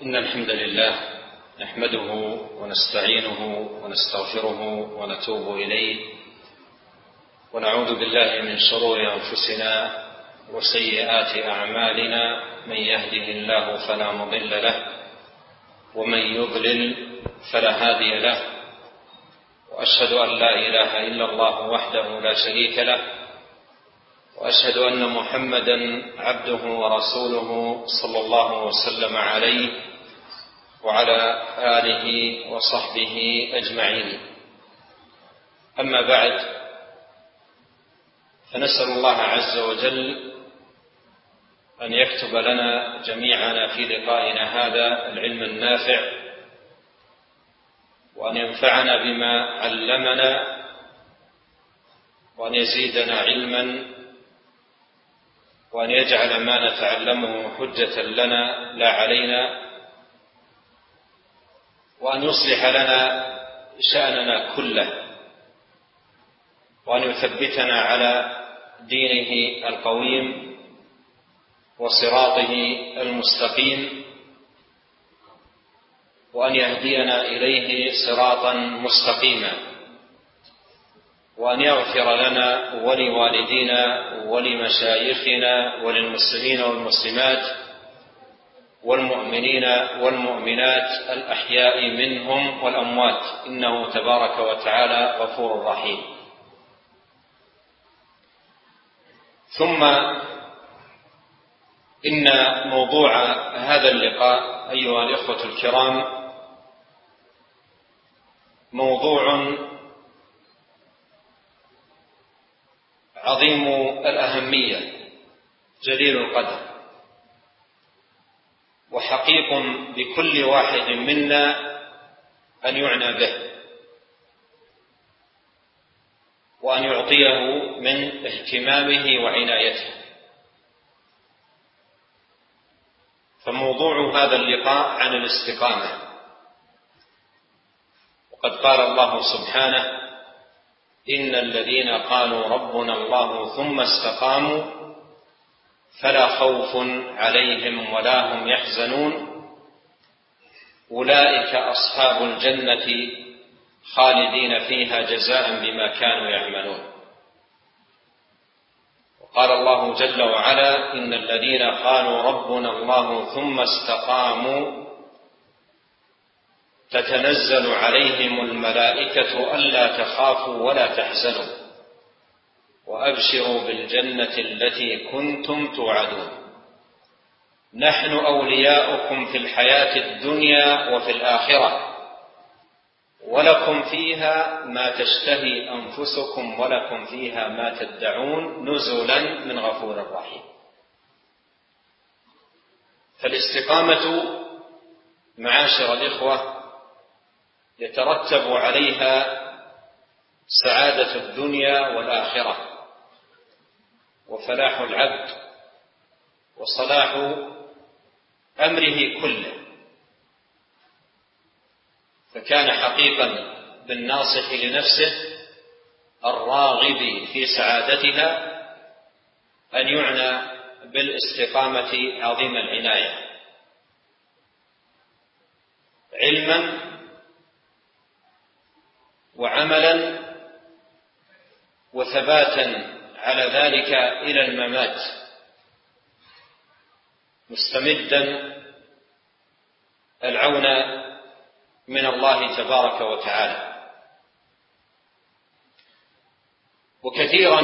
إن الحمد لله نحمده ونستعينه ونستغفره ونتوب إليه ونعوذ بالله من شرور أنفسنا وسيئات أعمالنا. من يهده الله فلا مضل له ومن يضلل فلا هادي له، وأشهد أن لا إله إلا الله وحده لا شريك له، وأشهد أن محمدا عبده ورسوله صلى الله وسلم عليه وعلى آله وصحبه أجمعين. أما بعد، فنسأل الله عز وجل أن يكتب لنا جميعا في لقائنا هذا العلم النافع، وأن ينفعنا بما علمنا، وأن يزيدنا علما، وأن يجعل ما نتعلمه حجة لنا لا علينا، وأن يصلح لنا شأننا كله، وأن يثبتنا على دينه القويم وصراطه المستقيم، وأن يهدينا إليه صراطا مستقيما، وأن يغفر لنا ولوالدينا ولمشايخنا وللمسلمين والمسلمات والمؤمنين والمؤمنات الأحياء منهم والأموات، إنه تبارك وتعالى غفور رحيم. ثم إن موضوع هذا اللقاء أيها الإخوة الكرام موضوع عظيم الأهمية جليل القدر، وحقيق بكل واحد منا أن يعنى به وأن يعطيه من اهتمامه وعنايته. فموضوع هذا اللقاء عن الاستقامة، وقد قال الله سبحانه: إن الذين قالوا ربنا الله ثم استقاموا فلا خوف عليهم ولا هم يحزنون أولئك أصحاب الجنة خالدين فيها جزاء بما كانوا يعملون. وقال الله جل وعلا: إن الذين قالوا ربنا الله ثم استقاموا تتنزل عليهم الملائكة ألا تخافوا ولا تحزنوا وأبشروا بالجنة التي كنتم توعدون نحن أولياؤكم في الحياة الدنيا وفي الآخرة ولكم فيها ما تشتهي أنفسكم ولكم فيها ما تدعون نزلا من غفور رحيم. فالاستقامة معاشر الإخوة يترتب عليها سعادة الدنيا والآخرة وفلاح العبد وصلاح أمره كله. فكان حقيقا بالناصح لنفسه الراغب في سعادتها أن يعنى بالاستقامة عظيم العناية، علما وعملا وثباتا على ذلك إلى الممات، مستمدا العون من الله تبارك وتعالى. وكثيرا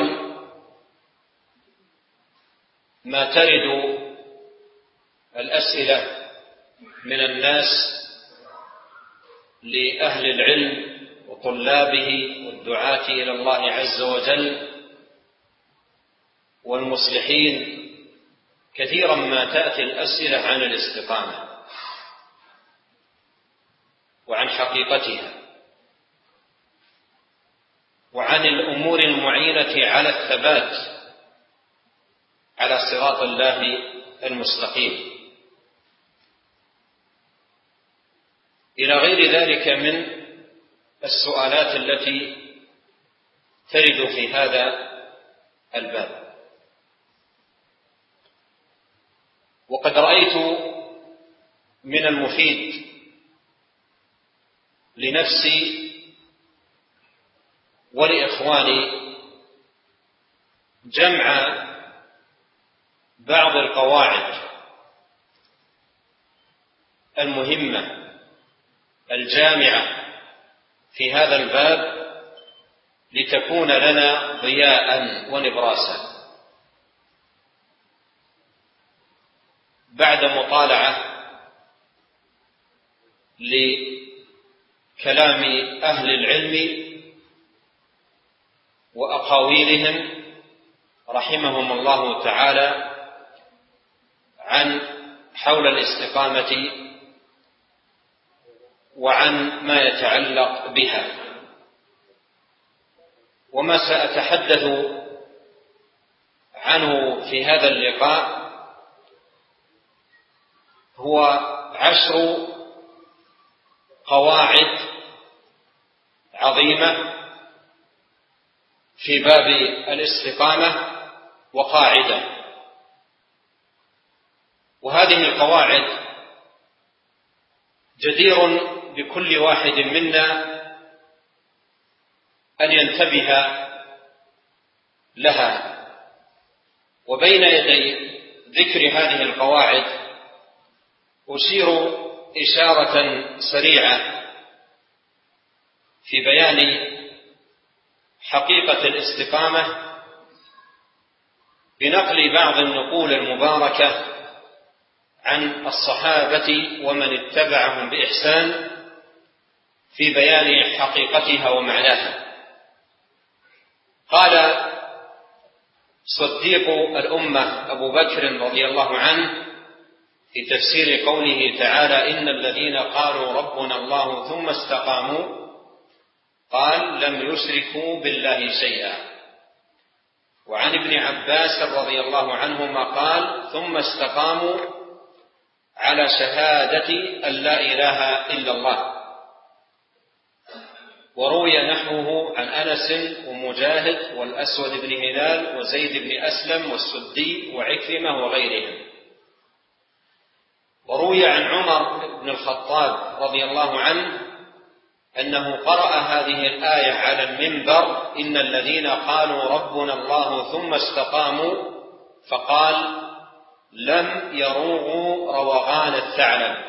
ما ترد الأسئلة من الناس لأهل العلم وطلابه والدعاة إلى الله عز وجل والمصلحين، كثيرا ما تأتي الأسئلة عن الاستقامة وعن حقيقتها وعن الأمور المعينة على الثبات على صراط الله المستقيم، إلى غير ذلك من السؤالات التي ترد في هذا الباب. وقد رأيت من المفيد لنفسي ولإخواني جمع بعض القواعد المهمة الجامعة في هذا الباب لتكون لنا ضياء ونبراسا. بعد مطالعة لكلام أهل العلم وأقاويلهم رحمهم الله تعالى عن حول الاستقامة وعن ما يتعلق بها، وما سأتحدث عنه في هذا اللقاء هو 10 قواعد عظيمة في باب الاستقامة وقاعدة، وهذه القواعد جدير بكل واحد منا أن ينتبه لها. وبين يدي ذكر هذه القواعد أشير إشارة سريعة في بيان حقيقة الاستقامة بنقل بعض النقول المباركة عن الصحابة ومن اتبعهم بإحسان في بيان حقيقتها ومعناها. قال صديق الأمة أبو بكر رضي الله عنه في تفسير قوله تعالى: إن الذين قالوا ربنا الله ثم استقاموا قال: لم يشركوا بالله شيئا. وعن ابن عباس رضي الله عنهما قال: ثم استقاموا على شهادة أن لا إله إلا الله. وروي نحوه عن أنس ومجاهد والأسود بن هلال وزيد بن أسلم والسدي وعكرمة وغيرهم. وروي عن عمر بن الخطاب رضي الله عنه أنه قرأ هذه الآية على المنبر: إن الذين قالوا ربنا الله ثم استقاموا، فقال: لم يروغوا روغان الثعلب.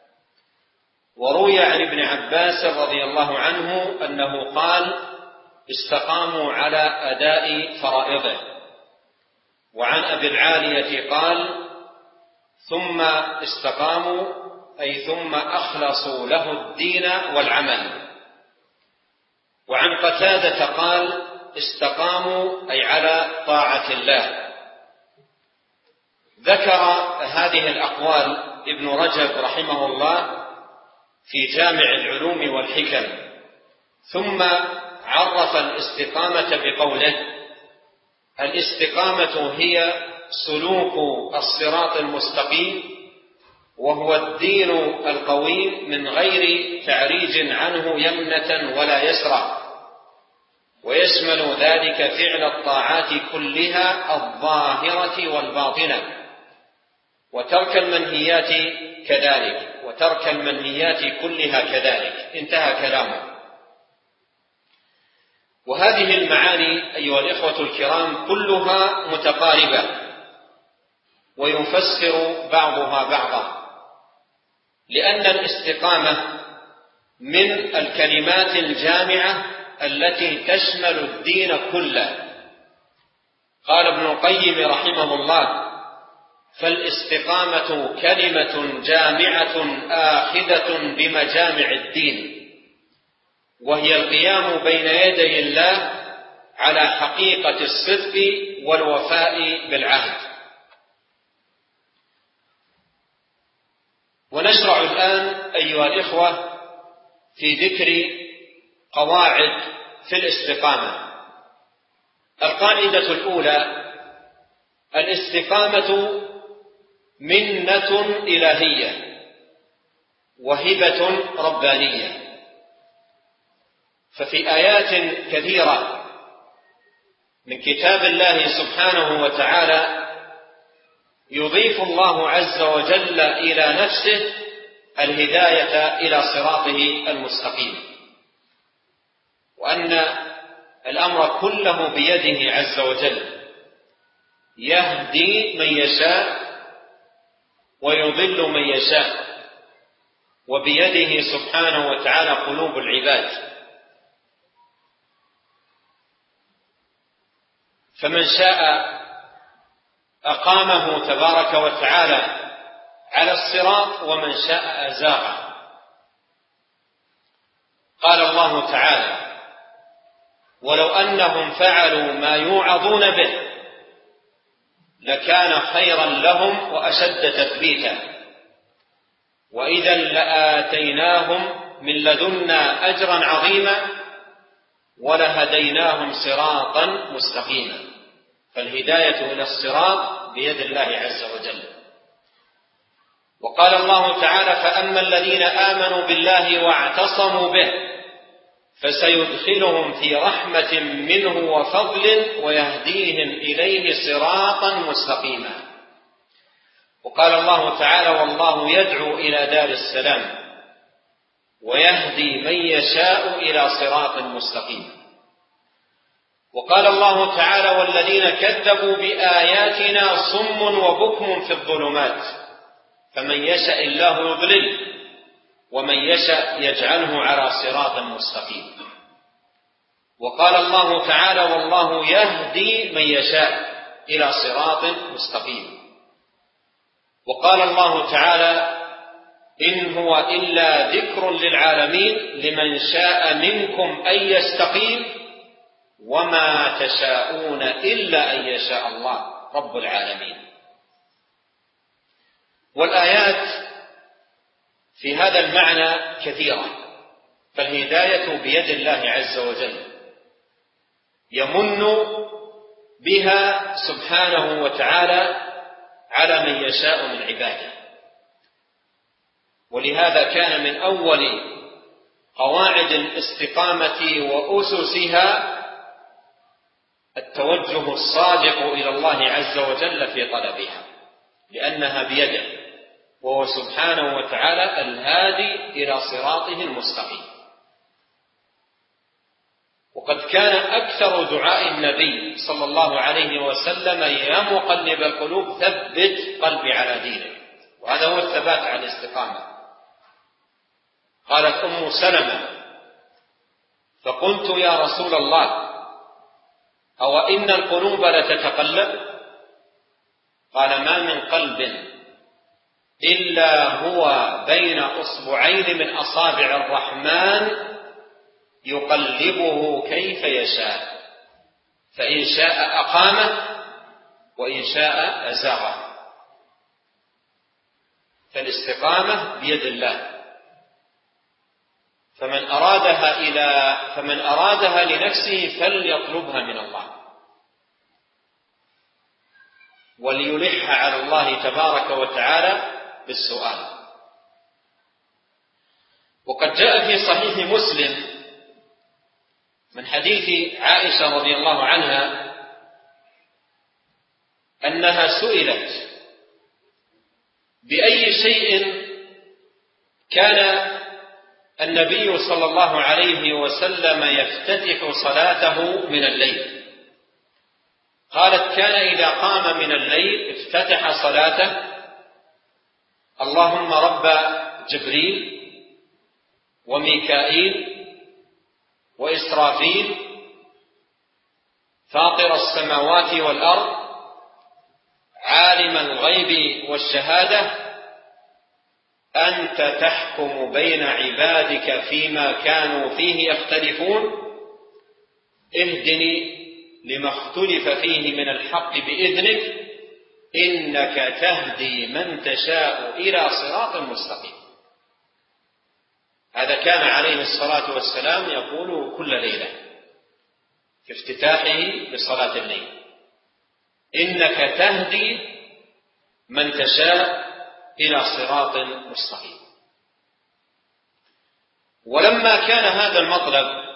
وروي عن ابن عباس رضي الله عنه أنه قال: استقاموا على أداء فرائضه. وعن أبي العالية قال: ثم استقاموا أي ثم أخلصوا له الدين والعمل. وعن قتادة قال: استقاموا أي على طاعة الله. ذكر هذه الأقوال ابن رجب رحمه الله في جامع العلوم والحكم، ثم عرف الاستقامة بقوله: الاستقامة هي سلوك الصراط المستقيم، وهو الدين القويم من غير تعريج عنه يمنة ولا يسرى، ويشمل ذلك فعل الطاعات كلها الظاهرة والباطنة، وترك المنهيات كذلك، وترك المنهيات كلها كذلك. انتهى كلامه. وهذه المعاني أيها الإخوة الكرام كلها متقاربة، ويفسر بعضها بعضا، لأن الاستقامة من الكلمات الجامعة التي تشمل الدين كله. قال ابن القيم رحمه الله: فالاستقامة كلمة جامعة آخذة بمجامع الدين، وهي القيام بين يدي الله على حقيقة الصدق والوفاء بالعهد. ونشرع الآن أيها الإخوة في ذكر قواعد في الاستقامة. القاعدة الأولى: الاستقامة منة إلهية وهبة ربانية. ففي آيات كثيرة من كتاب الله سبحانه وتعالى يضيف الله عز وجل إلى نفسه الهداية إلى صراطه المستقيم، وأن الأمر كله بيده عز وجل، يهدي من يشاء ويضل من يشاء، وبيده سبحانه وتعالى قلوب العباد. فمن شاء أقامه تبارك وتعالى على الصراط، ومن شاء أزاغه. قال الله تعالى: ولو أنهم فعلوا ما يوعظون به لكان خيرا لهم وأشد تثبيتا، وإذا لآتيناهم من لدنا أجرا عظيما ولهديناهم صراطا مستقيما. فالهداية إلى الصراط بيد الله عز وجل. وقال الله تعالى: فأما الذين آمنوا بالله واعتصموا به فسيدخلهم في رحمة منه وفضل ويهديهم إليه صراطا مستقيما. وقال الله تعالى: والله يدعو إلى دار السلام ويهدي من يشاء إلى صراط مستقيم. وقال الله تعالى: والذين كذبوا بآياتنا صم وبكم في الظلمات فمن يشاء الله يضلل ومن يشاء يجعله على صراط مستقيم. وقال الله تعالى: والله يهدي من يشاء إلى صراط مستقيم. وقال الله تعالى: إن هو إلا ذكر للعالمين لمن شاء منكم أن يستقيم وما تشاءون إلا أن يشاء الله رب العالمين. والآيات في هذا المعنى كثيرة، فالهداية بيد الله عز وجل، يمن بها سبحانه وتعالى على من يشاء من عباده. ولهذا كان من أول قواعد الاستقامة وأسسها التوجه الصادق إلى الله عز وجل في طلبها، لأنها بيده، وهو سبحانه وتعالى الهادي إلى صراطه المستقيم. وقد كان أكثر دعاء النبي صلى الله عليه وسلم: يا مقلب القلوب ثبت قلبي على دينك. وهذا هو الثبات على الاستقامة. قالت أم سلمة: فقلت يا رسول الله أو إن القلوب لتتقلب؟ قال: ما من قلب إلا هو بين أصبعين من أصابع الرحمن يقلبه كيف يشاء، فإن شاء أقامه وإن شاء أزاغه. فالاستقامة بيد الله، فمن أرادها لنفسه فليطلبها من الله، وليلح على الله تبارك وتعالى بالسؤال. وقد جاء في صحيح مسلم من حديث عائشة رضي الله عنها أنها سئلت: بأي شيء كان النبي صلى الله عليه وسلم يفتتح صلاته من الليل؟ قالت: كان إذا قام من الليل افتتح صلاته: اللهم رب جبريل وميكائيل وإسرافيل فاطر السماوات والأرض عالم الغيب والشهادة أنت تحكم بين عبادك فيما كانوا فيه يختلفون اهدني لما اختلف فيه من الحق بإذنك إنك تهدي من تشاء إلى صراط مستقيم. هذا كان عليه الصلاة والسلام يقول كل ليلة في افتتاحه بصلاة الليل: إنك تهدي من تشاء إلى صراط مستقيم. ولما كان هذا المطلب،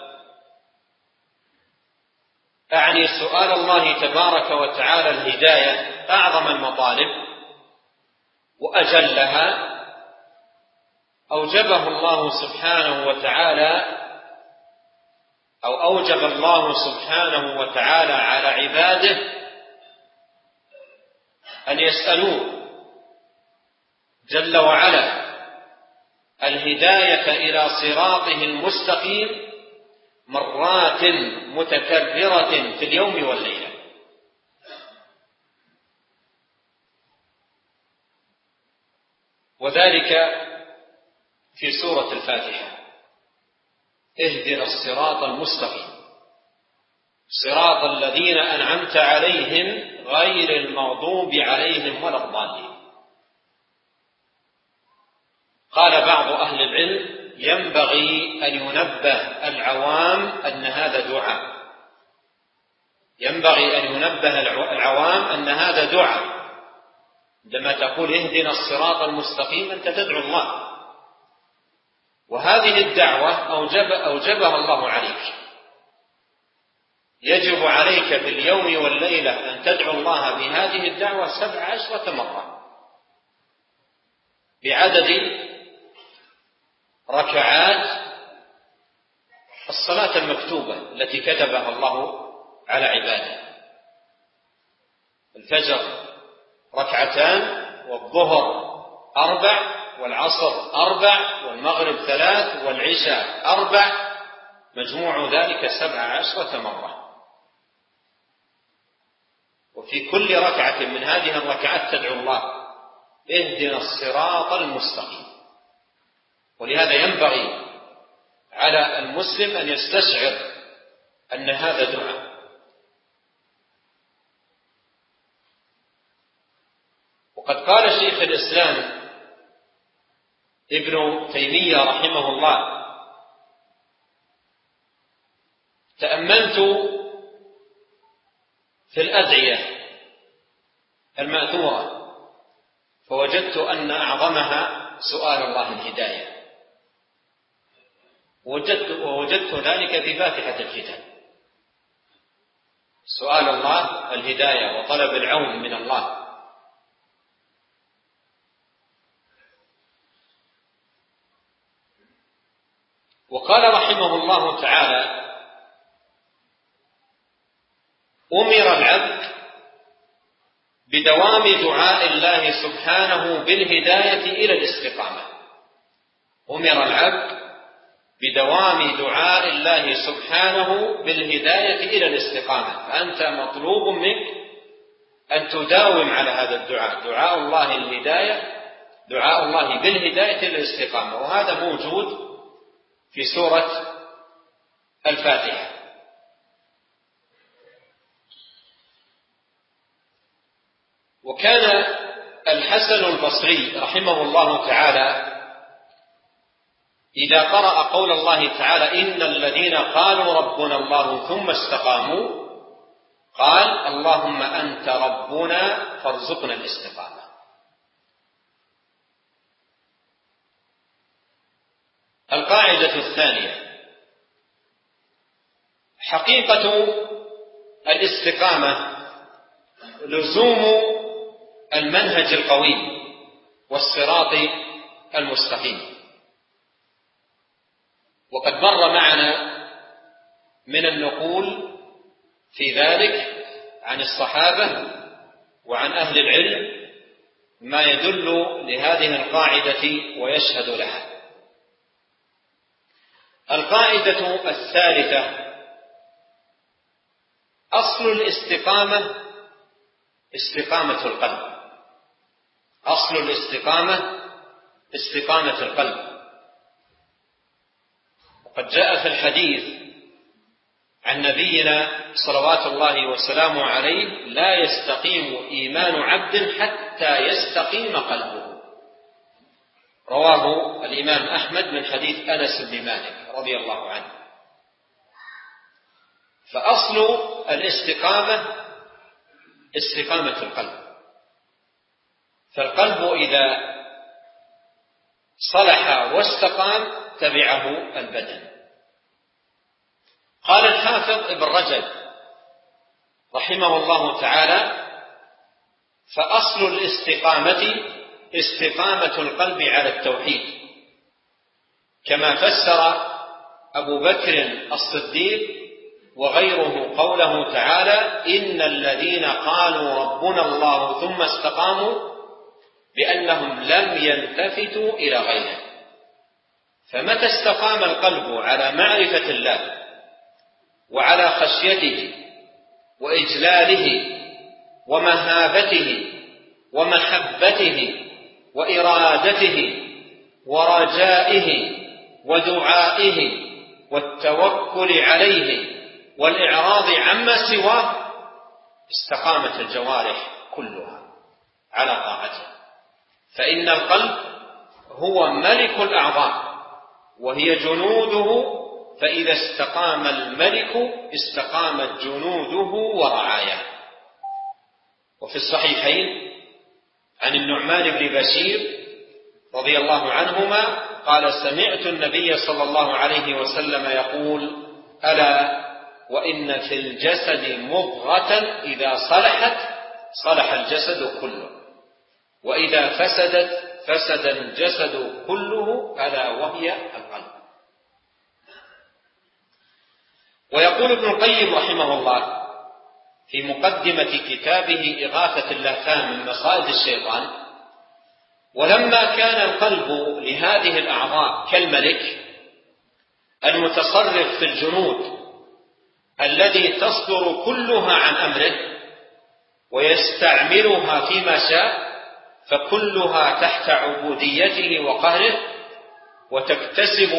أعني سؤال الله تبارك وتعالى الهداية، أعظم المطالب وأجلها، أوجبه الله سبحانه وتعالى، أو أوجب الله سبحانه وتعالى على عباده أن يسألوه جل وعلا الهداية إلى صراطه المستقيم مرات متكررة في اليوم والليلة. وذلك في سورة الفاتحة: اهدنا الصراط المستقيم صراط الذين أنعمت عليهم غير المغضوب عليهم ولا الضالين. قال بعض أهل العلم: ينبغي أن ينبه العوام أن هذا دعاء، ينبغي أن ينبه العوام أن هذا دعاء. عندما تقول اهدنا الصراط المستقيم أنت تدعو الله، وهذه الدعوة أوجبها الله عليك. يجب عليك في اليوم والليلة أن تدعو الله بهذه الدعوة 17 مرة بعدد ركعات الصلاة المكتوبة التي كتبها الله على عباده. الفجر 2، والظهر 4، والعصر 4، والمغرب 3، والعشاء 4، مجموع ذلك 17 مرة. وفي كل ركعة من هذه الركعات تدعو الله اهدنا الصراط المستقيم. ولهذا ينبغي على المسلم أن يستشعر أن هذا دعاء. وقد قال شيخ الإسلام ابن تيمية رحمه الله: تأملت في الأدعية المأثورة فوجدت أن أعظمها سؤال الله الهداية، ووجدت ذلك في فاتحة الكتاب، سؤال الله الهداية وطلب العون من الله. وقال رحمه الله تعالى: أمر العبد بدوام دعاء الله سبحانه بالهداية إلى الاستقامة. أمر العبد بدوام دعاء الله سبحانه بالهداية إلى الاستقامة، فأنت مطلوب منك أن تداوم على هذا الدعاء، دعاء الله الهداية، دعاء الله بالهداية إلى الاستقامة. وهذا موجود في سورة الفاتحة. وكان الحسن البصري رحمه الله تعالى إذا قرأ قول الله تعالى إن الذين قالوا ربنا الله ثم استقاموا قال اللهم أنت ربنا فارزقنا الاستقامة. القاعدة الثانية: حقيقة الاستقامة لزوم المنهج القويم والصراط المستقيم. وقد مر معنا من النقول في ذلك عن الصحابة وعن أهل العلم ما يدل لهذه القاعدة ويشهد لها. القاعدة الثالثة: أصل الاستقامة استقامة القلب. أصل الاستقامة استقامة القلب. وقد جاء في الحديث عن نبينا صلوات الله وسلامه عليه: لا يستقيم إيمان عبد حتى يستقيم قلبه. رواه الإمام أحمد من حديث أنس بن مالك رضي الله عنه. فأصل الاستقامة استقامة القلب. فالقلب إذا صلح واستقام تبعه البدن. قال الحافظ ابن رجب رحمه الله تعالى: فأصل الاستقامة استقامة القلب على التوحيد كما فسر أبو بكر الصديق وغيره قوله تعالى: إن الذين قالوا ربنا الله ثم استقاموا، بأنهم لم يلتفتوا إلى غيره. فمتى استقام القلب على معرفة الله وعلى خشيته وإجلاله ومهابته ومحبته وإرادته ورجائه ودعائه والتوكل عليه والإعراض عما سواه، استقامت الجوارح كلها على طاعته. فإن القلب هو ملك الأعضاء وهي جنوده، فإذا استقام الملك استقامت جنوده ورعاياه. وفي الصحيحين عن النعمان بن بشير رضي الله عنهما قال: سمعت النبي صلى الله عليه وسلم يقول: ألا وإن في الجسد مضغة إذا صلحت صلح الجسد كله، وإذا فسدت فسد الجسد كله، ألا وهي القلب. ويقول ابن القيم رحمه الله في مقدمة كتابه إغاثة اللهفان من مصائد الشيطان: ولما كان القلب لهذه الأعضاء كالملك المتصرف في الجنود الذي تصدر كلها عن أمره ويستعملها فيما شاء، فكلها تحت عبوديته وقهره، وتكتسب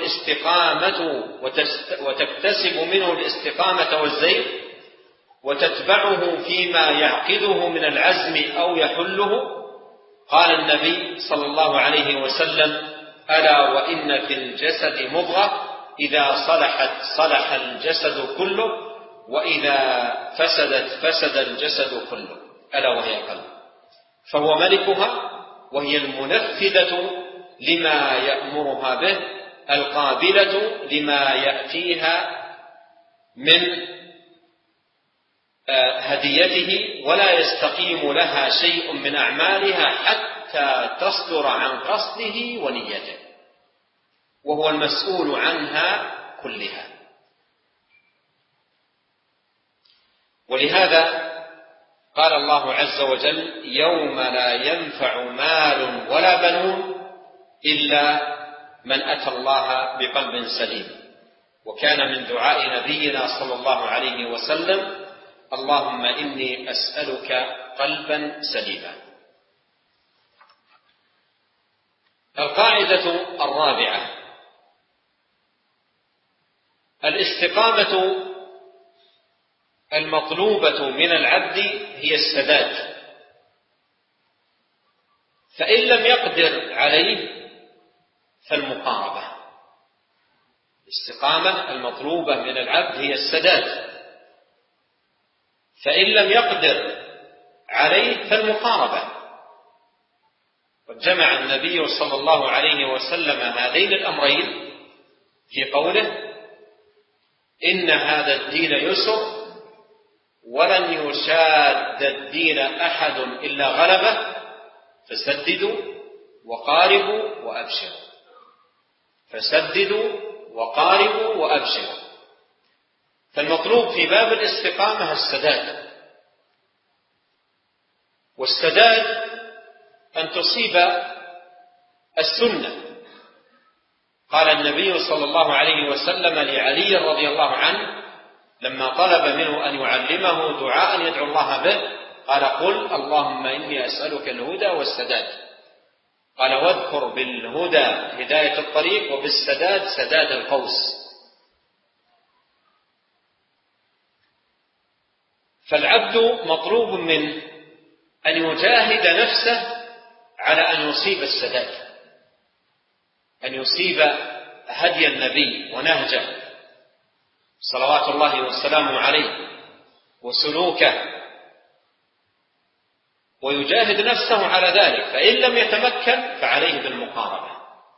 منه الاستقامة والزيغ، وتتبعه فيما يعقده من العزم أو يحله. قال النبي صلى الله عليه وسلم: ألا وإن في الجسد مضغة إذا صلحت صلح الجسد كله، وإذا فسدت فسد الجسد كله، ألا وهي القلب. فهو ملكها، وهي المنفذة لما يأمرها به، القابلة لما يأتيها من هديته، ولا يستقيم لها شيء من أعمالها حتى تصدر عن قصده ونيته، وهو المسؤول عنها كلها. ولهذا قال الله عز وجل: يوم لا ينفع مال ولا بنون إلا من أتى الله بقلب سليم. وكان من دعاء نبينا صلى الله عليه وسلم: اللهم إني أسألك قلبا سليما. القاعدة الرابعة: الاستقامة المطلوبة من العبد هي السداد، فإن لم يقدر عليه فالمقاربة. الاستقامة المطلوبة من العبد هي السداد، فإن لم يقدر عليه فالمقاربة. وجمع النبي صلى الله عليه وسلم هذين الأمرين في قوله: إن هذا الدين يسر ولن يشاد الدين أحد إلا غلبه، فسددوا وقاربوا وأبشروا. فسددوا وقاربوا وأبشروا. فالمطلوب في باب الاستقامة السداد، والسداد أن تصيب السنة. قال النبي صلى الله عليه وسلم لعلي رضي الله عنه لما طلب منه أن يعلمه دعاء يدعو الله به، قال: قل اللهم إني أسألك الهدى والسداد. قال: واذكر بالهدى هداية الطريق، وبالسداد سداد القوس. فالعبد مطلوب منه أن يجاهد نفسه على أن يصيب السداد، أن يصيب هدي النبي ونهجه صلوات الله والسلام عليه وسلوكه، ويجاهد نفسه على ذلك. فإن لم يتمكن فعليه بالمقاربة.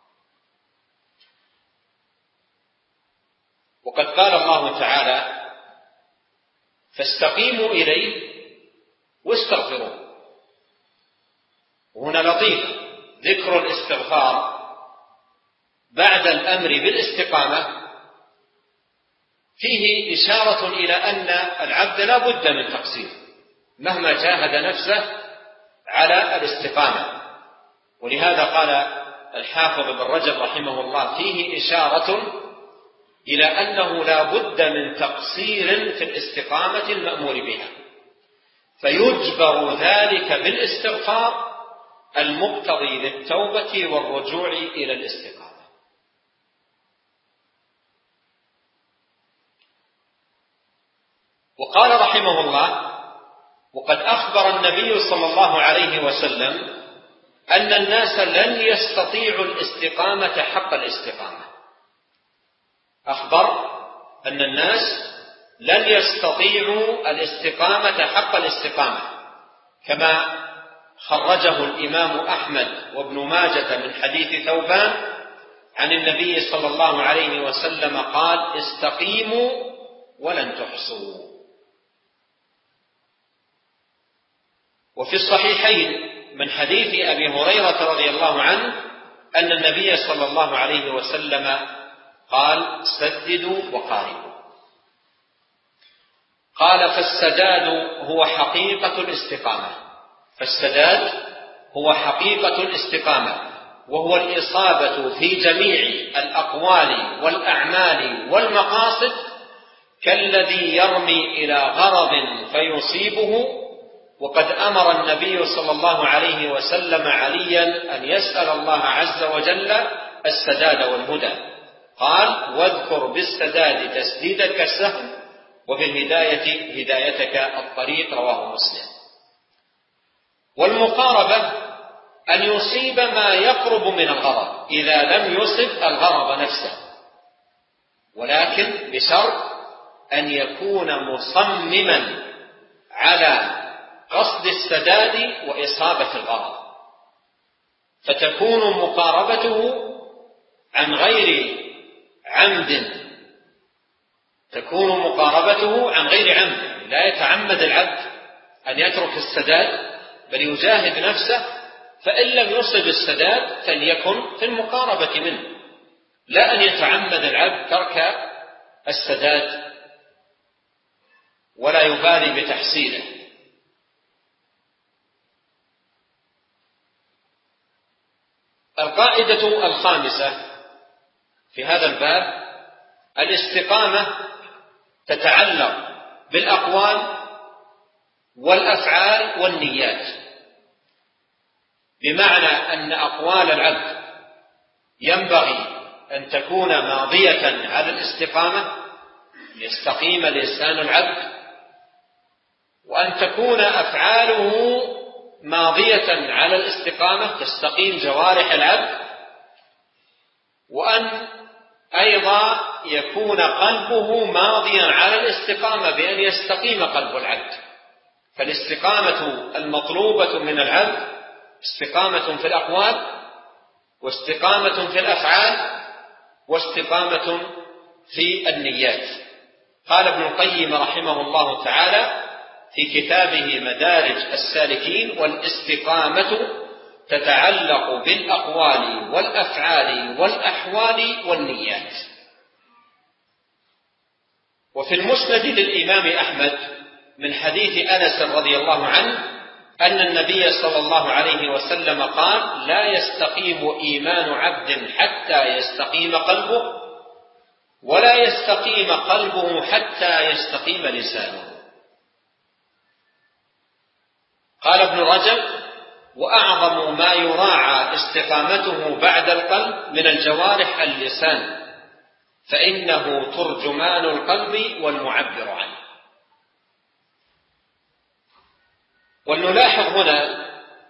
وقد قال الله تعالى: فاستقيموا إليه واستغفروه. وهنا لطيف ذكر الاستغفار بعد الأمر بالاستقامة فيه إشارة إلى أن العبد لا بد من تقصير مهما جاهد نفسه على الاستقامة. ولهذا قال الحافظ ابن رجب رحمه الله فيه إشارة إلى أنه لا بد من تقصير في الاستقامة المأمور بها، فيجبر ذلك بالاستغفار المقتضي للتوبة والرجوع إلى الاستقامة. وقال رحمه الله: وقد أخبر النبي صلى الله عليه وسلم أن الناس لن يستطيعوا الاستقامة حق الاستقامة. أخبر أن الناس لن يستطيعوا الاستقامة حق الاستقامة، كما خرجه الإمام أحمد وابن ماجة من حديث ثوبان عن النبي صلى الله عليه وسلم قال: استقيموا ولن تحصوا. وفي الصحيحين من حديث أبي هريرة رضي الله عنه أن النبي صلى الله عليه وسلم قال: سددوا وقاربوا. قال: فالسداد هو حقيقة الاستقامة. فالسداد هو حقيقة الاستقامة، وهو الإصابة في جميع الأقوال والأعمال والمقاصد كالذي يرمي إلى غرض فيصيبه. وقد أمر النبي صلى الله عليه وسلم عليا أن يسأل الله عز وجل السداد والهدى، قال: واذكر بالسداد تسديدك السهم وبالهداية هدايتك الطريق. رواه مسلم. والمقاربة أن يصيب ما يقرب من الغرض إذا لم يصب الغرض نفسه، ولكن بشرط أن يكون مصمما على قصد السداد وإصابة الغرض، فتكون مقاربته عن غير عمد. تكون مقاربته عن غير عمد، لا يتعمد العبد أن يترك السداد بل يجاهد نفسه، فإن لم يصب السداد فليكن في المقاربة منه، لا أن يتعمد العبد ترك السداد ولا يبالي بتحصيله. القاعدة الخامسة في هذا الباب: الاستقامة تتعلق بالأقوال والأفعال والنيات، بمعنى أن أقوال العبد ينبغي أن تكون ماضية على الاستقامة ليستقيم لسان العبد، وأن تكون أفعاله ماضية على الاستقامة تستقيم جوارح العبد، وأن أيضا يكون قلبه ماضيا على الاستقامة بأن يستقيم قلب العبد. فالاستقامة المطلوبة من العبد استقامة في الأقوال، واستقامة في الأفعال، واستقامة في النيات. قال ابن القيم رحمه الله تعالى في كتابه مدارج السالكين: والاستقامة تتعلق بالأقوال والأفعال والأحوال والنيات. وفي المسند للإمام أحمد من حديث أنس رضي الله عنه أن النبي صلى الله عليه وسلم قال: لا يستقيم إيمان عبد حتى يستقيم قلبه، ولا يستقيم قلبه حتى يستقيم لسانه. قال ابن رجب: وأعظم ما يراعى استقامته بعد القلب من الجوارح اللسان، فإنه ترجمان القلب والمعبر عنه. ولنلاحظ هنا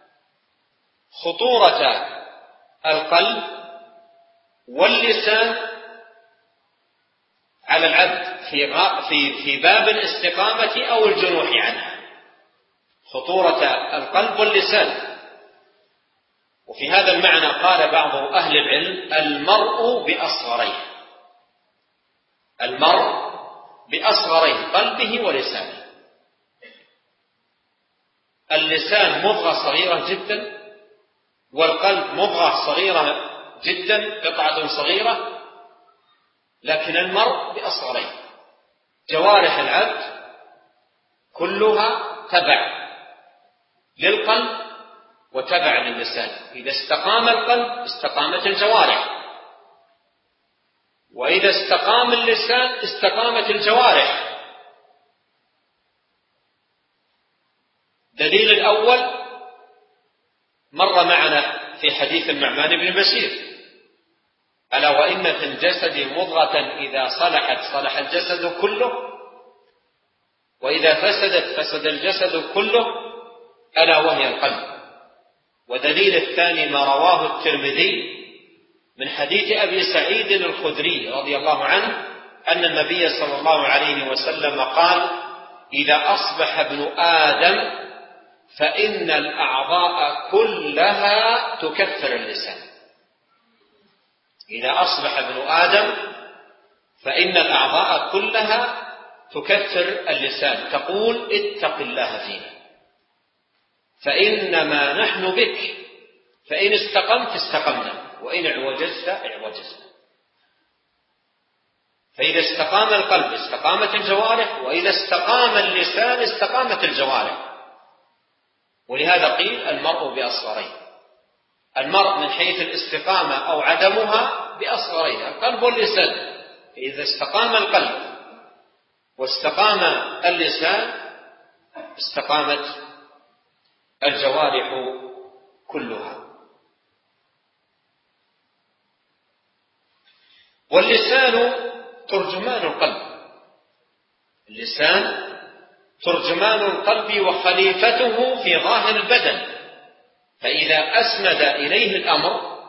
خطورة القلب واللسان على العبد في باب الاستقامة أو الجنوح عنها. خطورة القلب واللسان. وفي هذا المعنى قال بعض أهل العلم: المرء بأصغريه. المرء بأصغريه قلبه ولسانه. اللسان مضغة صغيرة جدا، والقلب مضغة صغيرة جدا، قطعة صغيرة، لكن المرء بأصغرين. جوارح العبد كلها تبع للقلب وتبع للسان. إذا استقام القلب استقامت الجوارح، وإذا استقام اللسان استقامت الجوارح. دليل الأول مر معنا في حديث النعمان بن بشير: ألا وإن في الجسد مضغة إذا صلحت صلح الجسد كله، وإذا فسدت فسد الجسد كله، ألا وهي القلب. ودليل الثاني ما رواه الترمذي من حديث أبي سعيد الخدري رضي الله عنه أن النبي صلى الله عليه وسلم قال: إذا أصبح ابن آدم فإن الأعضاء كلها تكفر اللسان. إذا أصبح ابن آدم فإن الأعضاء كلها تكفر اللسان، تقول: اتق الله فينا فإنما نحن بك، فإن استقمت استقمنا، وإن اعوجزت اعوجزنا. فإذا استقام القلب استقامت الجوارح، وإذا استقام اللسان استقامت الجوارح. ولهذا قيل المرء بأصغرين. المرء من حيث الاستقامة أو عدمها بأصغرين، القلب واللسان. إذا استقام القلب واستقام اللسان استقامت الجوارح كلها. واللسان ترجمان القلب. اللسان ترجمان القلب وخليفته في ظاهر البدن. فإذا أسند إليه الأمر،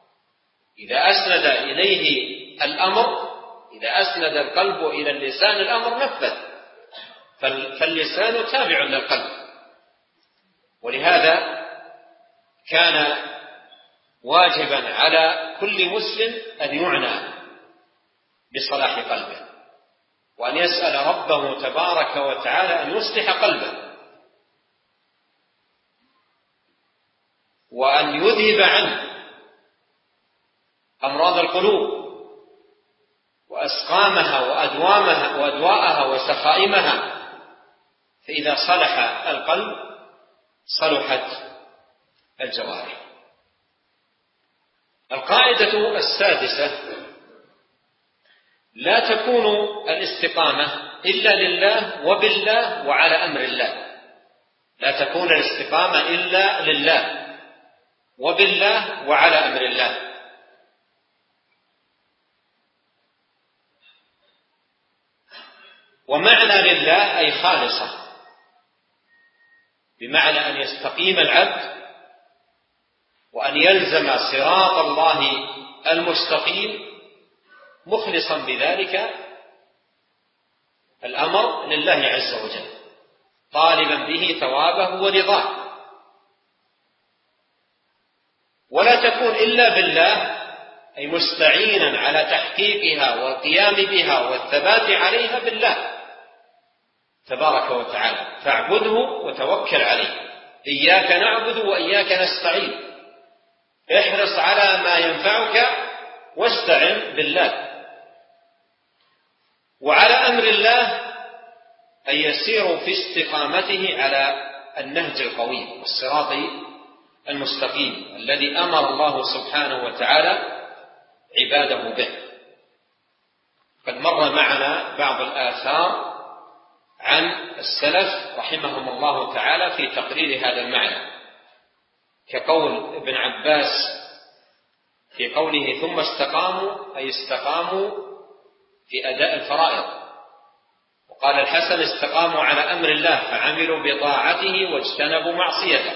إذا أسند القلب إلى اللسان الأمر نفذ. فاللسان تابع للقلب. ولهذا كان واجبا على كل مسلم أن يعنى بصلاح قلبه، وأن يسأل ربه تبارك وتعالى أن يصلح قلبه، وأن يذهب عنه أمراض القلوب وأسقامها وأدواءها وسقائمها. فإذا صلح القلب صلحت الجوارح. القاعدة السادسة: لا تكون الاستقامة إلا لله وبالله وعلى أمر الله. لا تكون الاستقامة إلا لله وبالله وعلى أمر الله. ومعنى لله أي خالصة، بمعنى أن يستقيم العبد وأن يلزم صراط الله المستقيم مخلصا بذلك الأمر لله عز وجل، طالبا به ثوابه ورضاه. ولا تكون إلا بالله أي مستعينا على تحقيقها والقيام بها والثبات عليها بالله تبارك وتعالى، فاعبده وتوكل عليه. إياك نعبد وإياك نستعين. احرص على ما ينفعك واستعن بالله. وعلى أمر الله أن يسيروا في استقامته على النهج القويم والصراط المستقيم الذي أمر الله سبحانه وتعالى عباده به. قد مر معنا بعض الآثار عن السلف رحمهم الله تعالى في تقرير هذا المعنى، كقول ابن عباس في قوله: ثم استقاموا، أي استقاموا في أداء الفرائض. وقال الحسن: استقاموا على أمر الله فعملوا بطاعته واجتنبوا معصيته.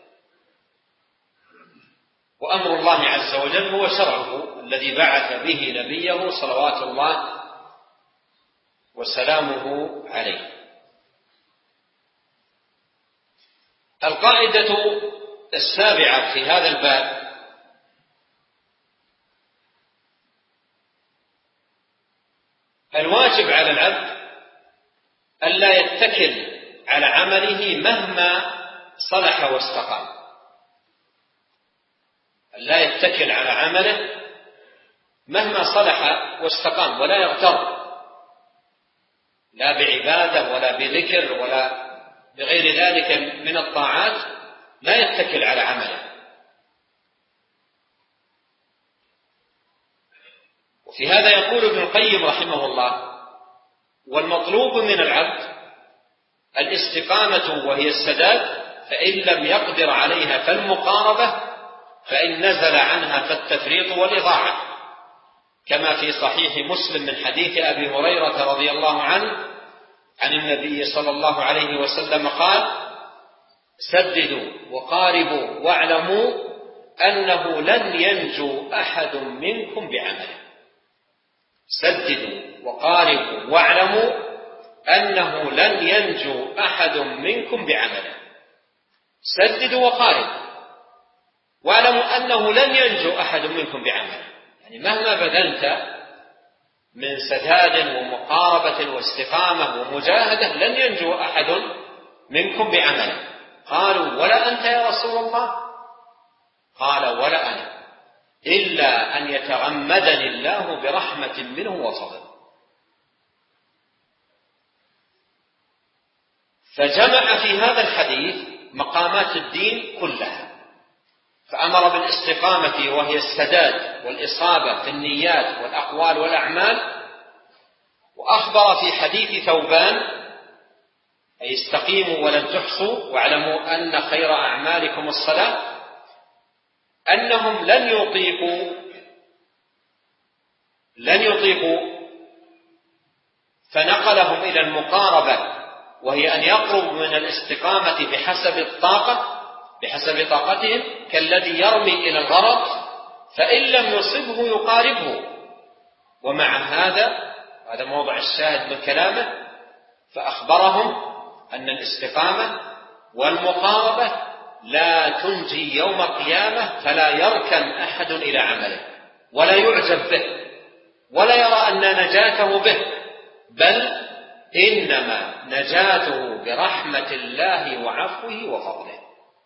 وأمر الله عز وجل هو شرعه الذي بعث به نبيه صلوات الله وسلامه عليه. القاعدة السابعة في هذا الباب: الواجب على العبد ألا يتكل على عمله مهما صلح واستقام. ألا يتكل على عمله مهما صلح واستقام، ولا يغتر لا بعبادة ولا بذكر ولا بغير ذلك من الطاعات، لا يتكل على عمله. وفي هذا يقول ابن القيم رحمه الله: والمطلوب من العبد الاستقامة وهي السداد، فإن لم يقدر عليها فالمقاربة، فإن نزل عنها فالتفريط والإضاعة، كما في صحيح مسلم من حديث أبي هريرة رضي الله عنه عن النبي صلى الله عليه وسلم قال: سددوا وقاربوا واعلموا أنه لن ينجو أحد منكم بعمله. سددوا وقاربوا واعلموا أنه لن ينجو أحد منكم بعمله. سددوا وقاربوا واعلموا أنه لن ينجو أحد منكم بعمله، يعني مهما بذلت من سداد ومقاربة واستقامة ومجاهدة لن ينجو أحد منكم بعمله. قالوا: ولا أنت يا رسول الله؟ قال: ولا أنا، إلا أن يتغمدني الله برحمة منه وفضل. فجمع في هذا الحديث مقامات الدين كلها، فأمر بالاستقامة وهي السداد والإصابة في النيات والأقوال والأعمال، وأخبر في حديث ثوبان: أي استقيموا ولن تحصوا واعلموا أن خير أعمالكم الصلاة، أنهم لن يطيقوا، فنقلهم إلى المقاربة، وهي أن يقربوا من الاستقامة بحسب طاقتهم، كالذي يرمي إلى الغرض فإن لم يصبه يقاربه. ومع هذا موضع الشاهد من كلامه، فأخبرهم أن الاستقامة والمقاربة لا تنجي يوم القيامة، فلا يركن أحد إلى عمله ولا يعجب به ولا يرى أن نجاته به، بل إنما نجاته برحمة الله وعفوه وفضله.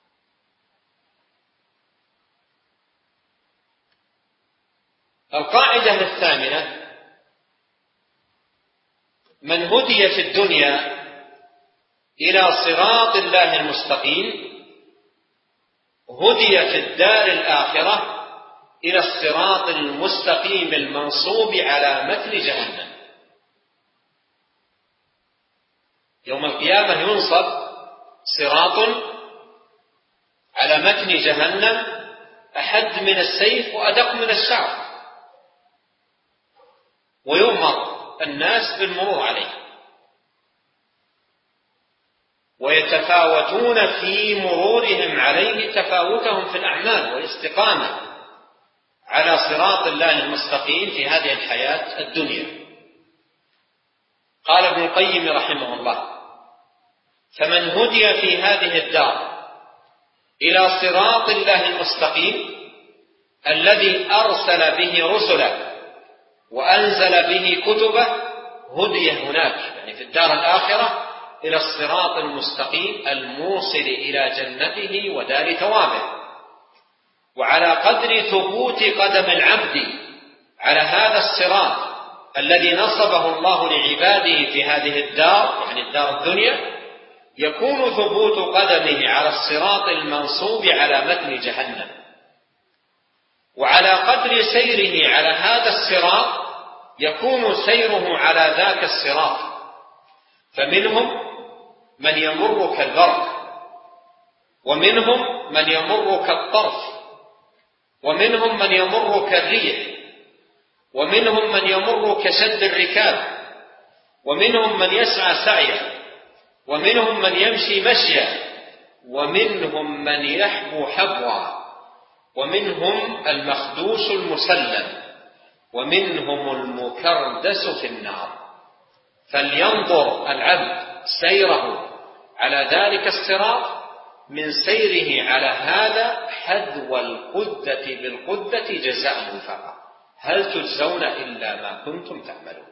القاعدة الثامنة: من هدي في الدنيا إلى صراط الله المستقيم هدي في الدار الآخرة إلى الصراط المستقيم المنصوب على متن جهنم. يوم القيامة ينصب صراط على متن جهنم أحد من السيف وأدق من الشعر، ويؤمر الناس بالمرور عليه، ويتفاوتون في مرورهم عليه تفاوتهم في الأعمال والاستقامة على صراط الله المستقيم في هذه الحياة الدنيا. قال ابن القيم رحمه الله: فمن هدي في هذه الدار إلى صراط الله المستقيم الذي أرسل به رسله وأنزل به كتبه، هدي هناك، يعني في الدار الآخرة، إلى الصراط المستقيم الموصل إلى جنته ودار ثوابه. وعلى قدر ثبوت قدم العبد على هذا الصراط الذي نصبه الله لعباده في هذه الدار، يعني الدار الدنيا، يكون ثبوت قدمه على الصراط المنصوب على متن جهنم. وعلى قدر سيره على هذا الصراط يكون سيره على ذاك الصراط، فمنهم من يمر كالبرق، ومنهم من يمر كالطرف، ومنهم من يمر كالريح، ومنهم من يمر كشد الركاب، ومنهم من يسعى سعيا، ومنهم من يمشي مشيا، ومنهم من يحبو حبوا، ومنهم المخدوش المسلم، ومنهم المكردس في النار. فلينظر العبد سيره على ذلك الصراط من سيره على هذا حذو القدة بالقدة جزاء وفاقا، هل تجزون إلا ما كنتم تعملون.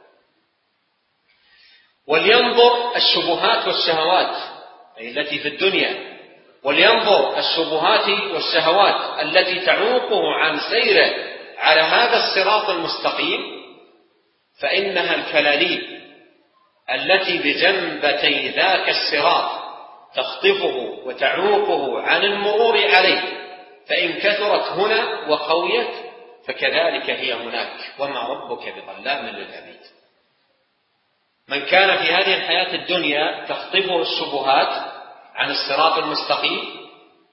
ولينظر الشبهات والشهوات أي التي في الدنيا، ولينظر الشبهات والشهوات التي تعوقه عن سيره على هذا الصراط المستقيم فإنها الكلاليب التي بجنبتي ذاك الصراط تخطفه وتعوقه عن المرور عليه، فإن كثرت هنا وقويت فكذلك هي هناك، وما ربك بظلام للعبيد. من كان في هذه الحياة الدنيا تخطفه الشبهات عن الصراط المستقيم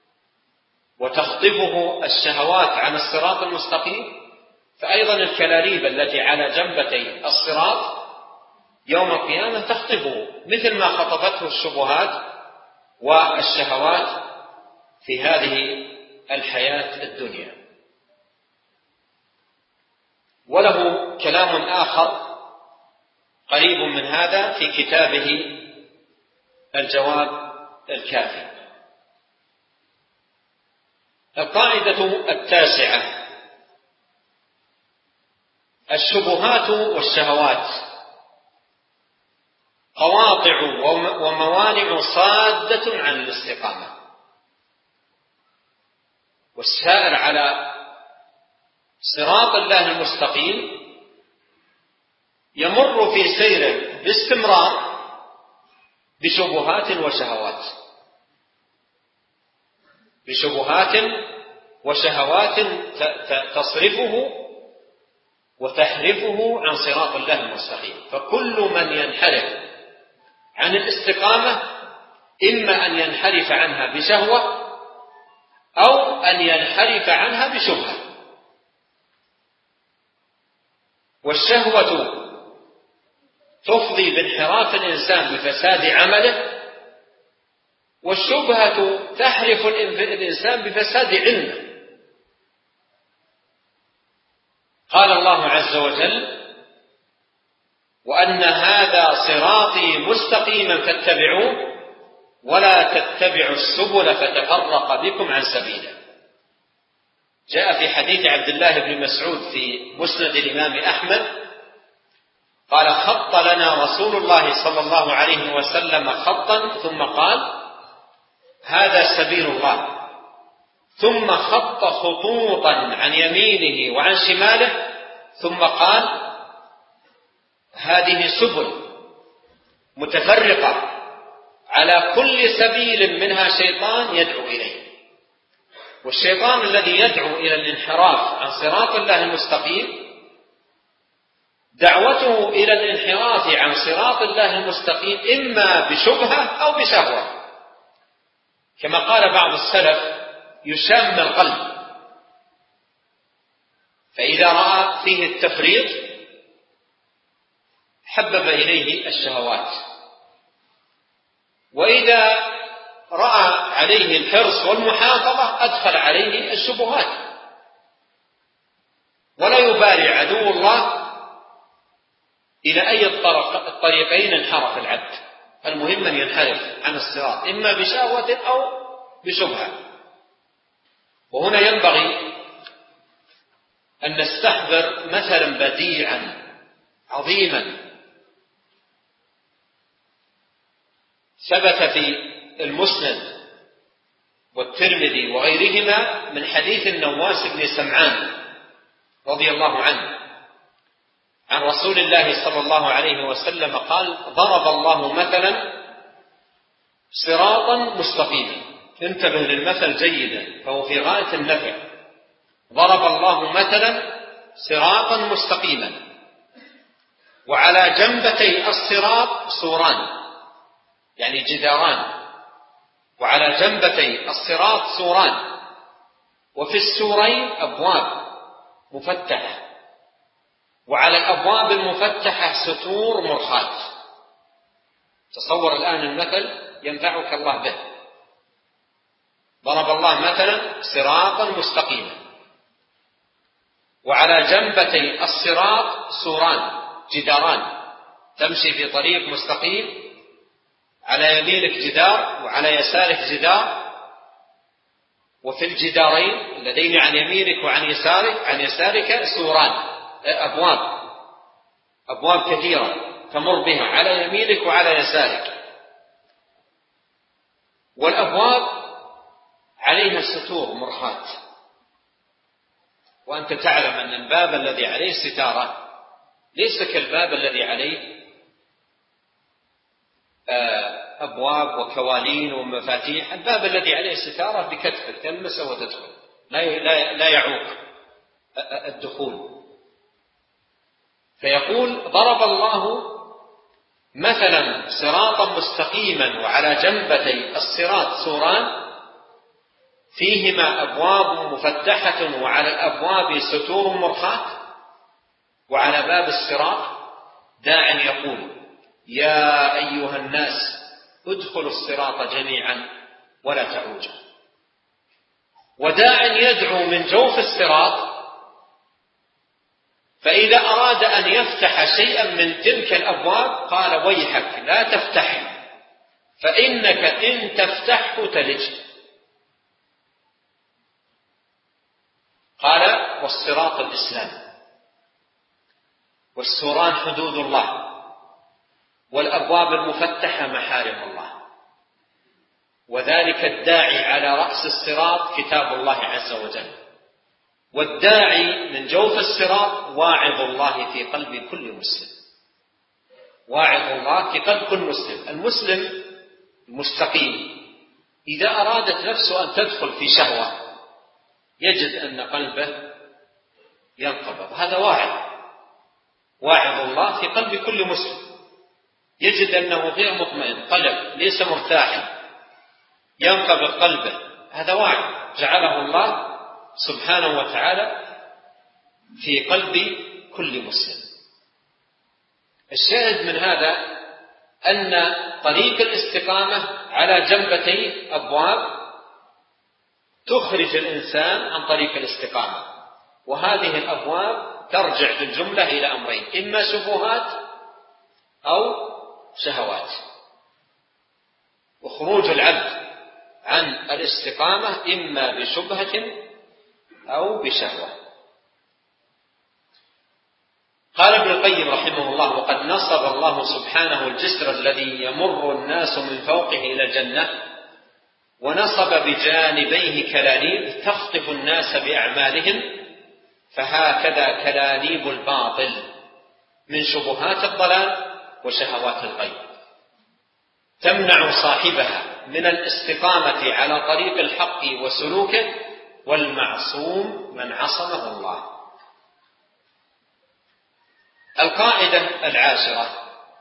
وتخطفه الشهوات عن الصراط المستقيم، فأيضا الكلاليب التي على جنبتي الصراط يوم القيامة تخطفه مثل ما خطفته الشبهات والشهوات في هذه الحياة الدنيا. وله كلام آخر قريب من هذا في كتابه الجواب الكافي. القاعدة التاسعة: الشبهات والشهوات قواطع وموانع صادة عن الاستقامة، والسائر على صراط الله المستقيم يمر في سيره باستمرار بشبهات وشهوات، تصرفه وتحرفه عن صراط الله المستقيم. فكل من ينحرف عن الاستقامة إما أن ينحرف عنها بشهوة أو أن ينحرف عنها بشبهة. والشهوة تفضي بانحراف الإنسان بفساد عمله، والشبهة تحرف الإنسان بفساد علمه. قال الله عز وجل: وأن هذا صراطي مستقيما فاتبعوه ولا تتبعوا السبل فتفرق بكم عن سبيله. جاء في حديث عبد الله بن مسعود في مسند الإمام أحمد قال: خط لنا رسول الله صلى الله عليه وسلم خطا ثم قال: هذا سبيل الله، ثم خط خطوطا عن يمينه وعن شماله، ثم قال: هذه سبل متفرقة على كل سبيل منها شيطان يدعو إليه. والشيطان الذي يدعو إلى الانحراف عن صراط الله المستقيم دعوته إلى الانحراف عن صراط الله المستقيم إما بشبهة أو بشهوة، كما قال بعض السلف: يشام القلب، فإذا رأى فيه التفريط حبب إليه الشهوات، وإذا رأى عليه الحرص والمحافظة أدخل عليه الشبهات. ولا يبالي عدو الله إلى أي الطريقين انحرف العبد، المهم أن ينحرف عن الصراط إما بشهوة أو بشبهة. وهنا ينبغي أن نستحضر مثلا بديعا عظيما ثبت في المسند والترمذي وغيرهما من حديث النواس بن سمعان رضي الله عنه عن رسول الله صلى الله عليه وسلم قال: ضرب الله مثلا صراطا مستقيما. انتبه للمثل جيدا فهو في غاية النفع. ضرب الله مثلا صراطا مستقيما وعلى جنبتي الصراط سوران، يعني جداران، وعلى جنبتي الصراط سوران، وفي السورين أبواب مفتحة، وعلى الأبواب المفتحة ستور مرخاة. تصور الآن المثل ينفعك الله به. ضرب الله مثلا صراطا مستقيما وعلى جنبتي الصراط سوران، جداران، تمشي في طريق مستقيم، على يمينك جدار وعلى يسارك جدار، وفي الجدارين اللذين عن يمينك وعن يسارك سوران، أبواب كثيرة تمر بها على يمينك وعلى يسارك، والأبواب عليها ستور مرخاة. وأنت تعلم أن الباب الذي عليه ستارة ليس كالباب الذي عليه أبواب وكوالين ومفاتيح. الباب الذي عليه ستارة بكتفك تلمسه وتدخل، لا يعوق الدخول. فيقول ضرب الله مثلا صراطا مستقيما وعلى جنبتي الصراط سوران فيهما أبواب مفتحة وعلى الأبواب ستور مرخاة، وعلى باب الصراط داع يقول يا أيها الناس ادخلوا الصراط جميعا ولا تعوجوا، وداع يدعو من جوف الصراط، فإذا أراد أن يفتح شيئا من تلك الأبواب قال ويحك لا تفتح، فإنك إن تفتحه تلج. قال والصراط الإسلام، والسوران حدود الله، والأبواب المفتحة محارم الله، وذلك الداعي على رأس الصراط كتاب الله عز وجل، والداعي من جوف الصراط واعظ الله في قلب كل مسلم. واعظ الله في قلب كل مسلم. المسلم المستقيم إذا أرادت نفسه أن تدخل في شهوة يجد أن قلبه ينقبض، هذا واعظ الله في قلب كل مسلم، يجد أنه غير مطمئن، قلب ليس مرتاحا، ينقبض قلبه، هذا واعظ جعله الله سبحانه وتعالى في قلب كل مسلم. الشاهد من هذا أن طريق الاستقامة على جنبتي أبواب تخرج الإنسان عن طريق الاستقامة، وهذه الأبواب ترجع في الجملة إلى أمرين: إما شبهات أو شهوات. وخروج العبد عن الاستقامة إما بشبهة أو بشهوة. قال ابن القيم رحمه الله: وقد نصب الله سبحانه الجسر الذي يمر الناس من فوقه إلى الجنة، ونصب بجانبيه كلاليب تخطف الناس بأعمالهم، فهكذا كلاليب الباطل من شبهات الضلال وشهوات الغي تمنع صاحبها من الاستقامة على طريق الحق وسلوكه، والمعصوم من عصمه الله. القاعدة العاشرة: